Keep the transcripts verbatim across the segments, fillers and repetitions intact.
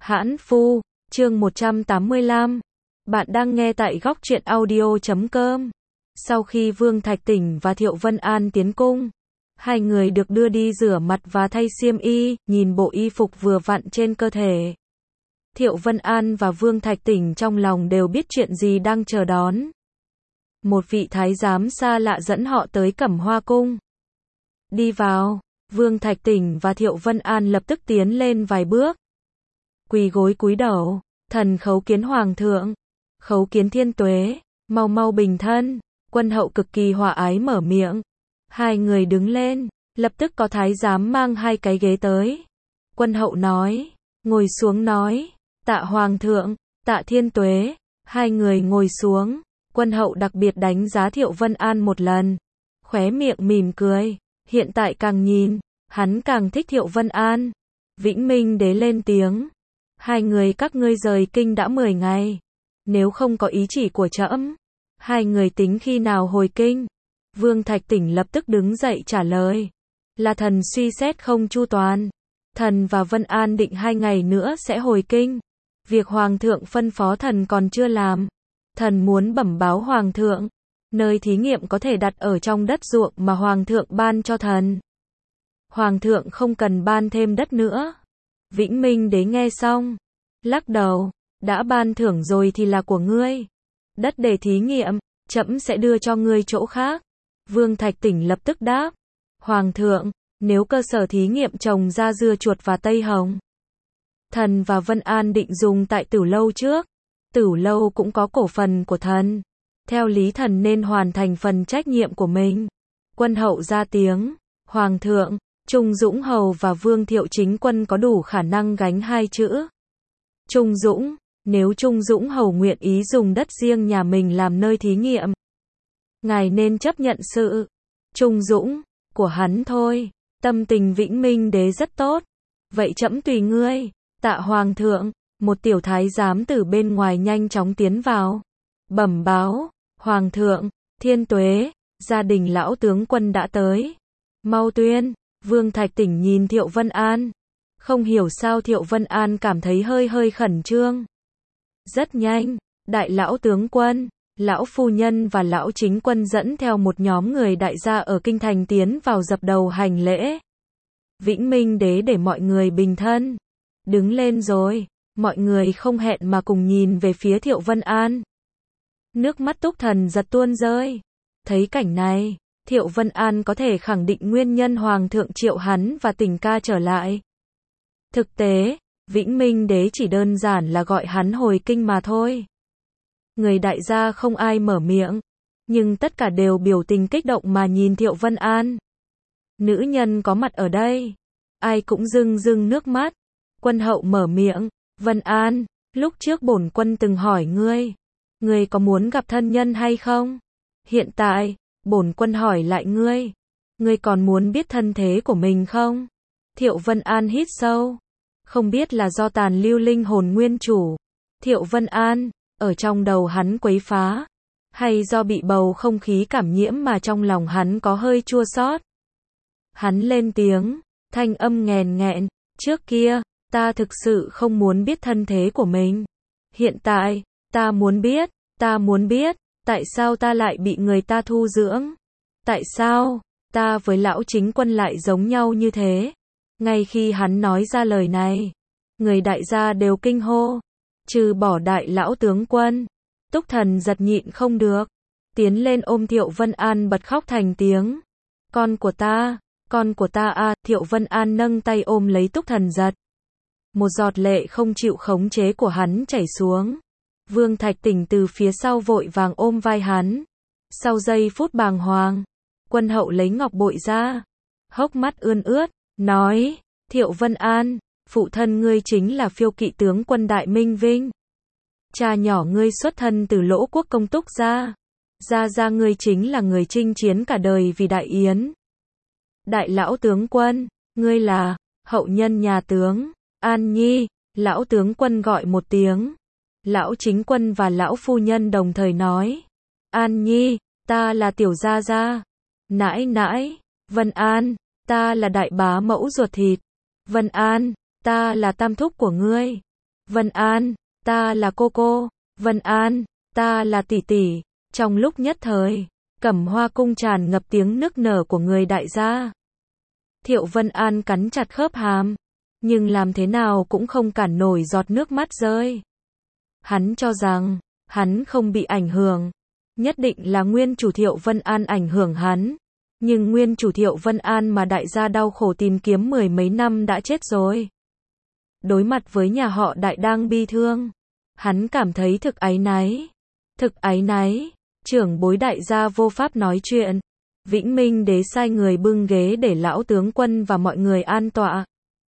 Hãn Phu, chương một trăm tám mươi lăm. Bạn đang nghe tại góc truyện audio chấm com. Sau khi Vương Thạch Tỉnh và Thiệu Vân An tiến cung, hai người được đưa đi rửa mặt và thay xiêm y, nhìn bộ y phục vừa vặn trên cơ thể. Thiệu Vân An và Vương Thạch Tỉnh trong lòng đều biết chuyện gì đang chờ đón. Một vị thái giám xa lạ dẫn họ tới Cẩm Hoa cung. Đi vào, Vương Thạch Tỉnh và Thiệu Vân An lập tức tiến lên vài bước. Quỳ gối cúi đầu, thần khấu kiến hoàng thượng, khấu kiến thiên tuế, mau mau bình thân. Quân hậu cực kỳ hòa ái mở miệng. Hai người đứng lên, lập tức có thái giám mang hai cái ghế tới. Quân hậu nói, ngồi xuống nói, tạ hoàng thượng, tạ thiên tuế. Hai người ngồi xuống, quân hậu đặc biệt đánh giá Thiệu Vân An một lần. Khóe miệng mỉm cười, hiện tại càng nhìn, hắn càng thích Thiệu Vân An. Vĩnh Minh đế lên tiếng. Hai người các ngươi rời kinh đã mười ngày. Nếu không có ý chỉ của trẫm, hai người tính khi nào hồi kinh? Vương Thạch Tỉnh lập tức đứng dậy trả lời. Là thần suy xét không chu toàn. Thần và Vân An định hai ngày nữa sẽ hồi kinh. Việc hoàng thượng phân phó thần còn chưa làm. Thần muốn bẩm báo hoàng thượng. Nơi thí nghiệm có thể đặt ở trong đất ruộng mà hoàng thượng ban cho thần. Hoàng thượng không cần ban thêm đất nữa. Vĩnh Minh đế nghe xong, lắc đầu, đã ban thưởng rồi thì là của ngươi. Đất để thí nghiệm, trẫm sẽ đưa cho ngươi chỗ khác. Vương Thạch Tỉnh lập tức đáp, hoàng thượng, nếu cơ sở thí nghiệm trồng ra dưa chuột và tây hồng, thần và Vân An định dùng tại Tử Lâu trước, Tử Lâu cũng có cổ phần của thần. Theo lý thần nên hoàn thành phần trách nhiệm của mình. Quân hậu ra tiếng, hoàng thượng, Trung Dũng Hầu và Vương Thiệu Chính Quân có đủ khả năng gánh hai chữ. Trung Dũng, nếu Trung Dũng Hầu nguyện ý dùng đất riêng nhà mình làm nơi thí nghiệm, ngài nên chấp nhận sự Trung Dũng của hắn thôi. Tâm tình Vĩnh Minh đế rất tốt. Vậy trẫm tùy ngươi. Tạ hoàng thượng. Một tiểu thái giám từ bên ngoài nhanh chóng tiến vào, bẩm báo, hoàng thượng, thiên tuế, gia đình lão tướng quân đã tới. Mau tuyên. Vương Thạch Tỉnh nhìn Thiệu Vân An. Không hiểu sao Thiệu Vân An cảm thấy hơi hơi khẩn trương. Rất nhanh, đại lão tướng quân, lão phu nhân và lão chính quân dẫn theo một nhóm người đại gia ở kinh thành tiến vào dập đầu hành lễ. Vĩnh Minh đế để mọi người bình thân. Đứng lên rồi, mọi người không hẹn mà cùng nhìn về phía Thiệu Vân An. Nước mắt Túc Thần giật tuôn rơi. Thấy cảnh này, Thiệu Vân An có thể khẳng định nguyên nhân hoàng thượng triệu hắn và Tỉnh ca trở lại. Thực tế, Vĩnh Minh đế chỉ đơn giản là gọi hắn hồi kinh mà thôi. Người đại gia không ai mở miệng, nhưng tất cả đều biểu tình kích động mà nhìn Thiệu Vân An. Nữ nhân có mặt ở đây, ai cũng rưng rưng nước mắt. Quân hậu mở miệng, Vân An, lúc trước bổn quân từng hỏi ngươi, ngươi có muốn gặp thân nhân hay không? Hiện tại, bổn quân hỏi lại ngươi, ngươi còn muốn biết thân thế của mình không? Thiệu Vân An hít sâu, không biết là do tàn lưu linh hồn nguyên chủ, Thiệu Vân An, ở trong đầu hắn quấy phá, hay do bị bầu không khí cảm nhiễm mà trong lòng hắn có hơi chua xót. Hắn lên tiếng, thanh âm nghèn nghẹn, trước kia, ta thực sự không muốn biết thân thế của mình. Hiện tại, ta muốn biết, ta muốn biết, tại sao ta lại bị người ta thu dưỡng? Tại sao, ta với lão chính quân lại giống nhau như thế? Ngay khi hắn nói ra lời này, người đại gia đều kinh hô, trừ bỏ đại lão tướng quân. Túc Thần giật nhịn không được, tiến lên ôm Thiệu Vân An bật khóc thành tiếng. Con của ta, con của ta à, Thiệu Vân An nâng tay ôm lấy Túc Thần giật. Một giọt lệ không chịu khống chế của hắn chảy xuống. Vương Thạch Tỉnh từ phía sau vội vàng ôm vai hắn. Sau giây phút bàng hoàng, quân hậu lấy ngọc bội ra, hốc mắt ươn ướt, nói, Thiệu Vân An, phụ thân ngươi chính là Phiêu Kỵ tướng quân Đại Minh Vinh. Cha nhỏ ngươi xuất thân từ Lỗ quốc công Túc gia. Gia gia ngươi chính là người chinh chiến cả đời vì Đại Yến. Đại lão tướng quân, ngươi là hậu nhân nhà tướng An Nhi. Lão tướng quân gọi một tiếng. Lão chính quân và lão phu nhân đồng thời nói, An Nhi, ta là tiểu gia gia. Nãi nãi, Vân An, ta là đại bá mẫu ruột thịt. Vân An, ta là tam thúc của ngươi. Vân An, ta là cô cô. Vân An, ta là tỷ tỷ. Trong lúc nhất thời, Cẩm Hoa cung tràn ngập tiếng nức nở của người đại gia. Thiệu Vân An cắn chặt khớp hàm, nhưng làm thế nào cũng không cản nổi giọt nước mắt rơi. Hắn cho rằng, hắn không bị ảnh hưởng. Nhất định là nguyên chủ Thiệu Vân An ảnh hưởng hắn. Nhưng nguyên chủ Thiệu Vân An mà đại gia đau khổ tìm kiếm mười mấy năm đã chết rồi. Đối mặt với nhà họ Đại đang bi thương, hắn cảm thấy thực áy náy. Thực áy náy, trưởng bối đại gia vô pháp nói chuyện. Vĩnh Minh Đế sai người bưng ghế để lão tướng quân và mọi người an tọa.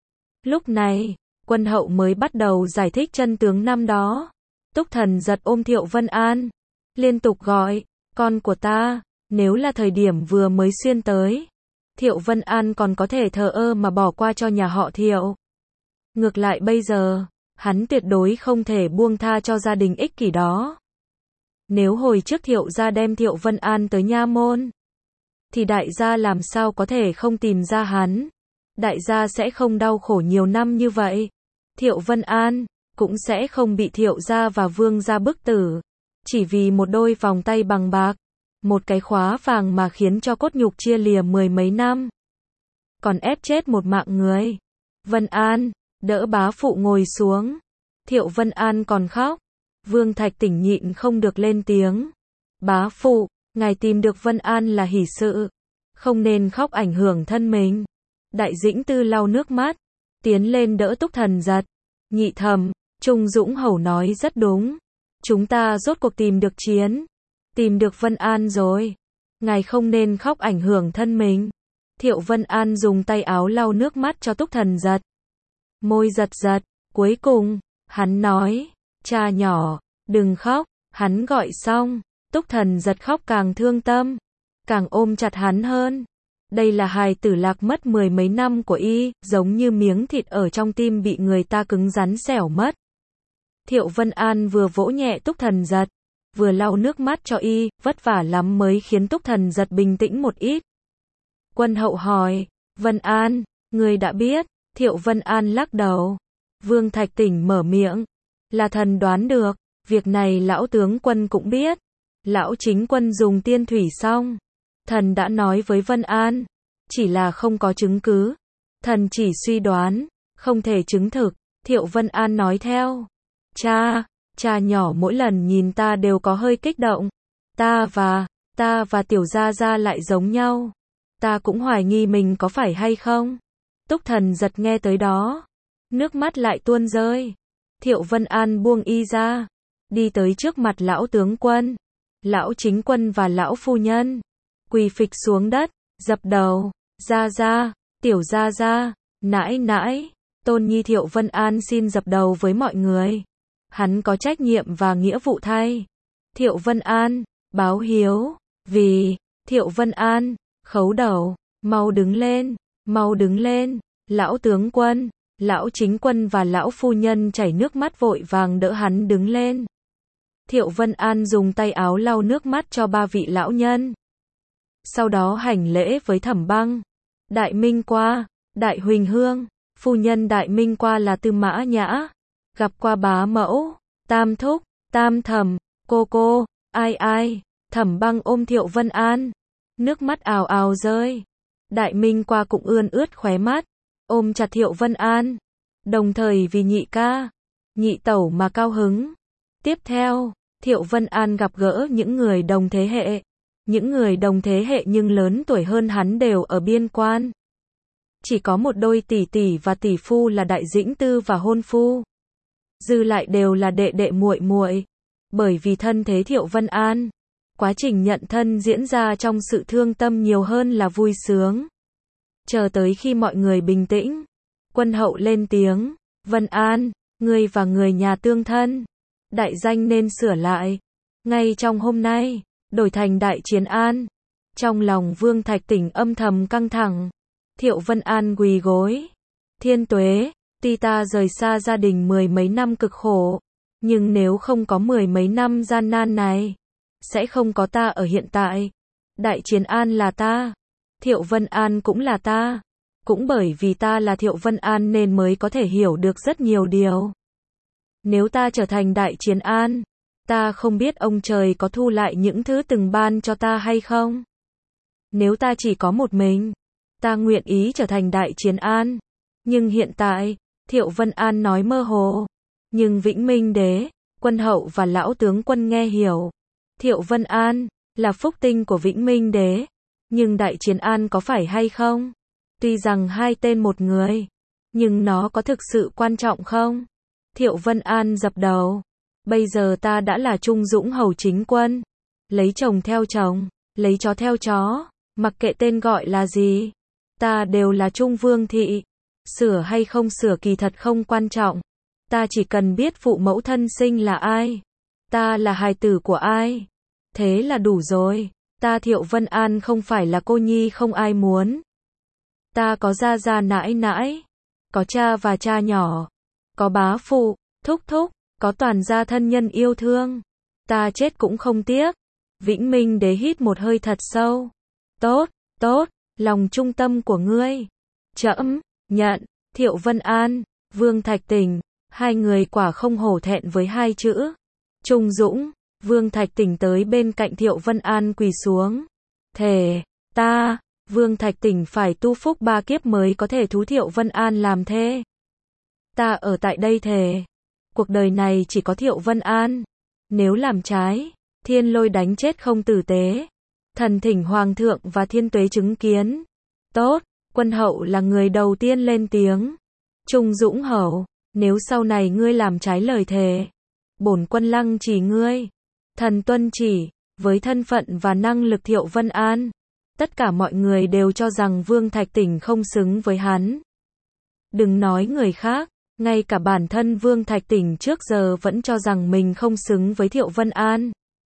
Lúc này, quân hậu mới bắt đầu giải thích chân tướng năm đó. Túc Thần giật ôm Thiệu Vân An, liên tục gọi, con của ta. Nếu là thời điểm vừa mới xuyên tới, Thiệu Vân An còn có thể thờ ơ mà bỏ qua cho nhà họ Thiệu. Ngược lại bây giờ, hắn tuyệt đối không thể buông tha cho gia đình ích kỷ đó. Nếu hồi trước Thiệu gia đem Thiệu Vân An tới nha môn, thì đại gia làm sao có thể không tìm ra hắn. Đại gia sẽ không đau khổ nhiều năm như vậy. Thiệu Vân An cũng sẽ không bị Thiệu gia và Vương gia bức tử, chỉ vì một đôi vòng tay bằng bạc, một cái khóa vàng mà khiến cho cốt nhục chia lìa mười mấy năm. Còn ép chết một mạng người. Vân An, đỡ bá phụ ngồi xuống. Thiệu Vân An còn khóc. Vương Thạch Tỉnh nhịn không được lên tiếng. Bá phụ, ngài tìm được Vân An là hỷ sự, không nên khóc ảnh hưởng thân mình. Đại Dĩnh Tư lau nước mắt, tiến lên đỡ Túc Thần giật. Nhị thẩm, Trung Dũng Hầu nói rất đúng. Chúng ta rốt cuộc tìm được chiến. Tìm được Vân An rồi. Ngài không nên khóc ảnh hưởng thân mình. Thiệu Vân An dùng tay áo lau nước mắt cho Túc Thần giật. Môi giật giật, cuối cùng, hắn nói, cha nhỏ, đừng khóc. Hắn gọi xong, Túc Thần giật khóc càng thương tâm, càng ôm chặt hắn hơn. Đây là hài tử lạc mất mười mấy năm của y, giống như miếng thịt ở trong tim bị người ta cứng rắn xẻo mất. Thiệu Vân An vừa vỗ nhẹ Túc Thần giật, vừa lau nước mắt cho y, vất vả lắm mới khiến Túc Thần giật bình tĩnh một ít. Quân hậu hỏi, Vân An, người đã biết. Thiệu Vân An lắc đầu. Vương Thạch Tỉnh mở miệng, là thần đoán được, việc này lão tướng quân cũng biết. Lão chính quân dùng tiên thủy xong, thần đã nói với Vân An, chỉ là không có chứng cứ. Thần chỉ suy đoán, không thể chứng thực. Thiệu Vân An nói theo. Cha, cha nhỏ mỗi lần nhìn ta đều có hơi kích động. Ta và, ta và Tiểu Gia Gia lại giống nhau. Ta cũng hoài nghi mình có phải hay không. Túc Thần giật nghe tới đó, nước mắt lại tuôn rơi. Thiệu Vân An buông y ra, đi tới trước mặt lão tướng quân, lão chính quân và lão phu nhân, quỳ phịch xuống đất, dập đầu. Gia Gia, Tiểu Gia Gia, nãi nãi, tôn nhi Thiệu Vân An xin dập đầu với mọi người. Hắn có trách nhiệm và nghĩa vụ thay Thiệu Vân An báo hiếu. Vì Thiệu Vân An khấu đầu, mau đứng lên, mau đứng lên. Lão tướng quân, lão chính quân và lão phu nhân chảy nước mắt vội vàng đỡ hắn đứng lên. Thiệu Vân An dùng tay áo lau nước mắt cho ba vị lão nhân. Sau đó hành lễ với Thẩm Băng, Đại Minh Qua, Đại Huỳnh Hương. Phu nhân Đại Minh Qua là Tư Mã Nhã, gặp qua bá mẫu, Tam thúc, Tam thẩm, cô cô, ai ai. Thẩm Băng ôm Thiệu Vân An, nước mắt ào ào rơi. Đại Minh Qua cũng ươn ướt khóe mắt, ôm chặt Thiệu Vân An, đồng thời vì nhị ca, nhị tẩu mà cao hứng. Tiếp theo, Thiệu Vân An gặp gỡ những người đồng thế hệ. Những người đồng thế hệ nhưng lớn tuổi hơn hắn đều ở biên quan. Chỉ có một đôi tỷ tỷ và tỷ phu là Đại Dĩnh Tư và hôn phu. Dư lại đều là đệ đệ muội muội. Bởi vì thân thế Thiệu Vân An, quá trình nhận thân diễn ra trong sự thương tâm nhiều hơn là vui sướng. Chờ tới khi mọi người bình tĩnh, quân hậu lên tiếng, Vân An, ngươi và người nhà tương thân, đại danh nên sửa lại. Ngay trong hôm nay, đổi thành Đại Chiến An. Trong lòng Vương Thạch Tỉnh âm thầm căng thẳng. Thiệu Vân An quỳ gối. Thiên tuế, tuy ta rời xa gia đình mười mấy năm cực khổ, nhưng nếu không có mười mấy năm gian nan này, sẽ không có ta ở hiện tại. Đại Chiến An là ta, Thiệu Vân An cũng là ta. Cũng bởi vì ta là Thiệu Vân An nên mới có thể hiểu được rất nhiều điều. Nếu ta trở thành Đại Chiến An, ta không biết ông trời có thu lại những thứ từng ban cho ta hay không. Nếu ta chỉ có một mình, ta nguyện ý trở thành Đại Chiến An. Nhưng hiện tại, Thiệu Vân An nói mơ hồ. Nhưng Vĩnh Minh Đế, Quân Hậu và Lão Tướng Quân nghe hiểu. Thiệu Vân An là phúc tinh của Vĩnh Minh Đế. Nhưng Đại Chiến An có phải hay không? Tuy rằng hai tên một người, nhưng nó có thực sự quan trọng không? Thiệu Vân An dập đầu. Bây giờ ta đã là Trung Dũng Hầu chính quân. Lấy chồng theo chồng, lấy chó theo chó, mặc kệ tên gọi là gì. Ta đều là Trung Vương Thị. Sửa hay không sửa kỳ thật không quan trọng. Ta chỉ cần biết phụ mẫu thân sinh là ai. Ta là hài tử của ai. Thế là đủ rồi. Ta Thiệu Vân An không phải là cô nhi không ai muốn. Ta có gia gia nãi nãi, có cha và cha nhỏ, có bá phụ, thúc thúc, có toàn gia thân nhân yêu thương. Ta chết cũng không tiếc. Vĩnh Minh Đế hít một hơi thật sâu. Tốt, tốt, lòng trung tâm của ngươi. Trẫm nhận. Thiệu Vân An, Vương Thạch Tỉnh, hai người quả không hổ thẹn với hai chữ. Trung Dũng. Vương Thạch Tỉnh tới bên cạnh Thiệu Vân An quỳ xuống. Thề, ta, Vương Thạch Tỉnh phải tu phúc ba kiếp mới có thể thú Thiệu Vân An làm thê. Ta ở tại đây thề. Cuộc đời này chỉ có Thiệu Vân An. Nếu làm trái, thiên lôi đánh chết không tử tế. Thần thỉnh Hoàng thượng và thiên tuế chứng kiến. Tốt, Quân Hậu là người đầu tiên lên tiếng. Trung Dũng Hầu, nếu sau này ngươi làm trái lời thề, bổn quân lăng chỉ ngươi. Thần tuân chỉ. Với thân phận và năng lực Thiệu Vân An, tất cả mọi người đều cho rằng Vương Thạch Tỉnh không xứng với hắn. Đừng nói người khác, ngay cả bản thân Vương Thạch Tỉnh trước giờ vẫn cho rằng mình không xứng với Thiệu Vân An.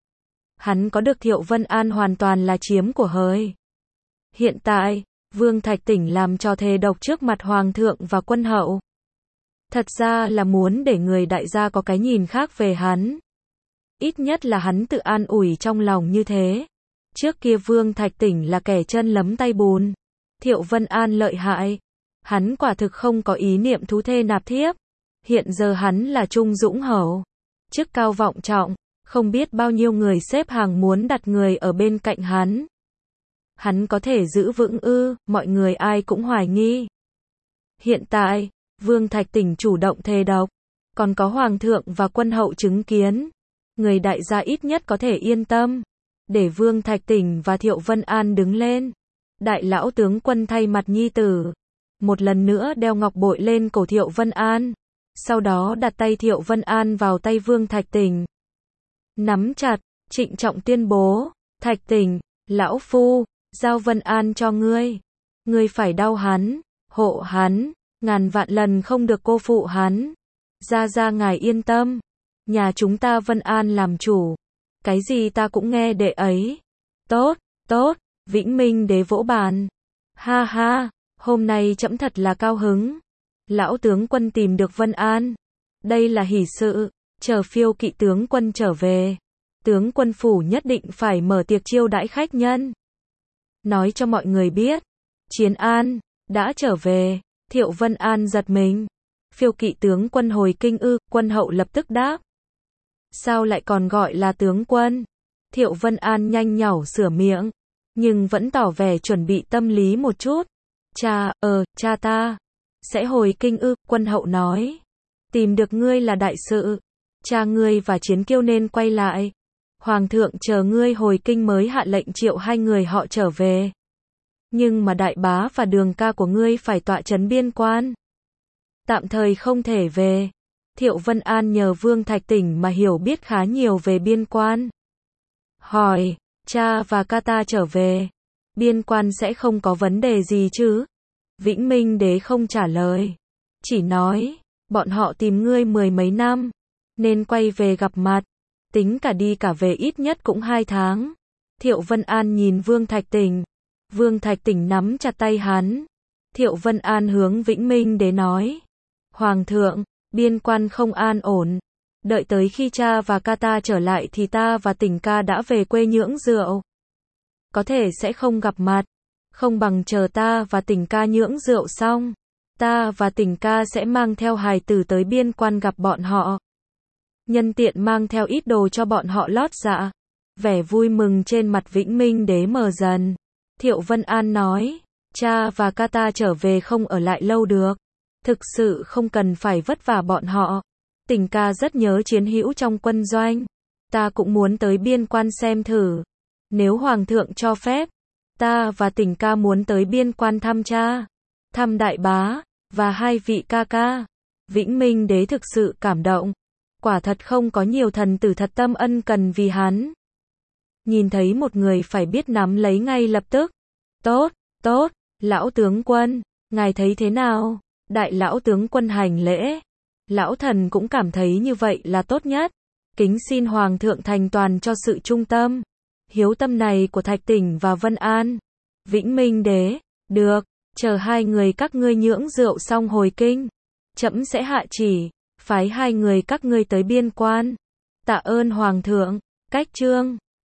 Hắn có được Thiệu Vân An hoàn toàn là chiếm của hời. Hiện tại, Vương Thạch Tỉnh làm trò thề độc trước mặt Hoàng thượng và Quân Hậu. Thật ra là muốn để người đại gia có cái nhìn khác về hắn. Ít nhất là hắn tự an ủi trong lòng như thế. Trước kia Vương Thạch Tỉnh là kẻ chân lấm tay bùn. Thiệu Vân An lợi hại. Hắn quả thực không có ý niệm thú thê nạp thiếp. Hiện giờ hắn là Trung Dũng Hầu. Chức cao vọng trọng, không biết bao nhiêu người xếp hàng muốn đặt người ở bên cạnh hắn. Hắn có thể giữ vững ư, mọi người ai cũng hoài nghi. Hiện tại, Vương Thạch Tỉnh chủ động thề độc. Còn có Hoàng thượng và Quân Hậu chứng kiến. Người đại gia ít nhất có thể yên tâm. Để Vương Thạch Tỉnh và Thiệu Vân An đứng lên. Đại lão tướng quân thay mặt nhi tử. Một lần nữa đeo ngọc bội lên cổ Thiệu Vân An. Sau đó đặt tay Thiệu Vân An vào tay Vương Thạch Tỉnh. Nắm chặt, trịnh trọng tuyên bố. Thạch Tỉnh, lão phu, giao Vân An cho ngươi. Ngươi phải đau hắn, hộ hắn, ngàn vạn lần không được cô phụ hắn. Gia gia ngài yên tâm. Nhà chúng ta Vân An làm chủ. Cái gì ta cũng nghe đệ ấy. Tốt, tốt, Vĩnh Minh Đế vỗ bàn. Ha ha, hôm nay trẫm thật là cao hứng. Lão tướng quân tìm được Vân An. Đây là hỷ sự, chờ Phiêu Kỵ tướng quân trở về. Tướng quân phủ nhất định phải mở tiệc chiêu đãi khách nhân. Nói cho mọi người biết. Chiến An, đã trở về. Thiệu Vân An giật mình. Phiêu Kỵ tướng quân hồi kinh ư, Quân Hậu lập tức đáp. Sao lại còn gọi là tướng quân? Thiệu Vân An nhanh nhảu sửa miệng, nhưng vẫn tỏ vẻ chuẩn bị tâm lý một chút. Cha, ờ, cha ta sẽ hồi kinh ư, Quân Hậu nói. Tìm được ngươi là đại sự. Cha ngươi và Chiến Kiêu nên quay lại. Hoàng thượng chờ ngươi hồi kinh mới hạ lệnh triệu hai người họ trở về. Nhưng mà đại bá và đường ca của ngươi phải tọa trấn biên quan. Tạm thời không thể về. Thiệu Vân An nhờ Vương Thạch Tỉnh mà hiểu biết khá nhiều về biên quan. Hỏi, cha và ca ta trở về. Biên quan sẽ không có vấn đề gì chứ? Vĩnh Minh Đế không trả lời. Chỉ nói, bọn họ tìm ngươi mười mấy năm. Nên quay về gặp mặt. Tính cả đi cả về ít nhất cũng hai tháng. Thiệu Vân An nhìn Vương Thạch Tỉnh. Vương Thạch Tỉnh nắm chặt tay hắn. Thiệu Vân An hướng Vĩnh Minh Đế nói. Hoàng thượng, biên quan không an ổn. Đợi tới khi cha và ca ta trở lại thì ta và Tỉnh ca đã về quê nhưỡng rượu. Có thể sẽ không gặp mặt. Không bằng chờ ta và Tỉnh ca nhưỡng rượu xong. Ta và Tỉnh ca sẽ mang theo hài tử tới biên quan gặp bọn họ. nhân tiện mang theo ít đồ cho bọn họ lót dạ. Vẻ vui mừng trên mặt Vĩnh Minh Đế mờ dần. Thiệu Vân An nói, cha và ca ta trở về không ở lại lâu được. Thực sự không cần phải vất vả bọn họ. Tình ca rất nhớ chiến hữu trong quân doanh. Ta cũng muốn tới biên quan xem thử. Nếu Hoàng thượng cho phép, ta và Tình ca muốn tới biên quan thăm cha, thăm đại bá, và hai vị ca ca. Vĩnh Minh Đế thực sự cảm động. Quả thật không có nhiều thần tử thật tâm ân cần vì hắn. Nhìn thấy một người phải biết nắm lấy ngay lập tức. Tốt, tốt, lão tướng quân, ngài thấy thế nào? Đại lão tướng quân hành lễ. Lão thần cũng cảm thấy như vậy là tốt nhất. Kính xin Hoàng thượng thành toàn cho sự trung tâm, hiếu tâm này của Thạch Tỉnh và Vân An. Vĩnh Minh Đế, được, chờ hai người các ngươi nhưỡng rượu xong hồi kinh. Trẫm sẽ hạ chỉ, phái hai người các ngươi tới biên quan. Tạ ơn Hoàng thượng. Cách chương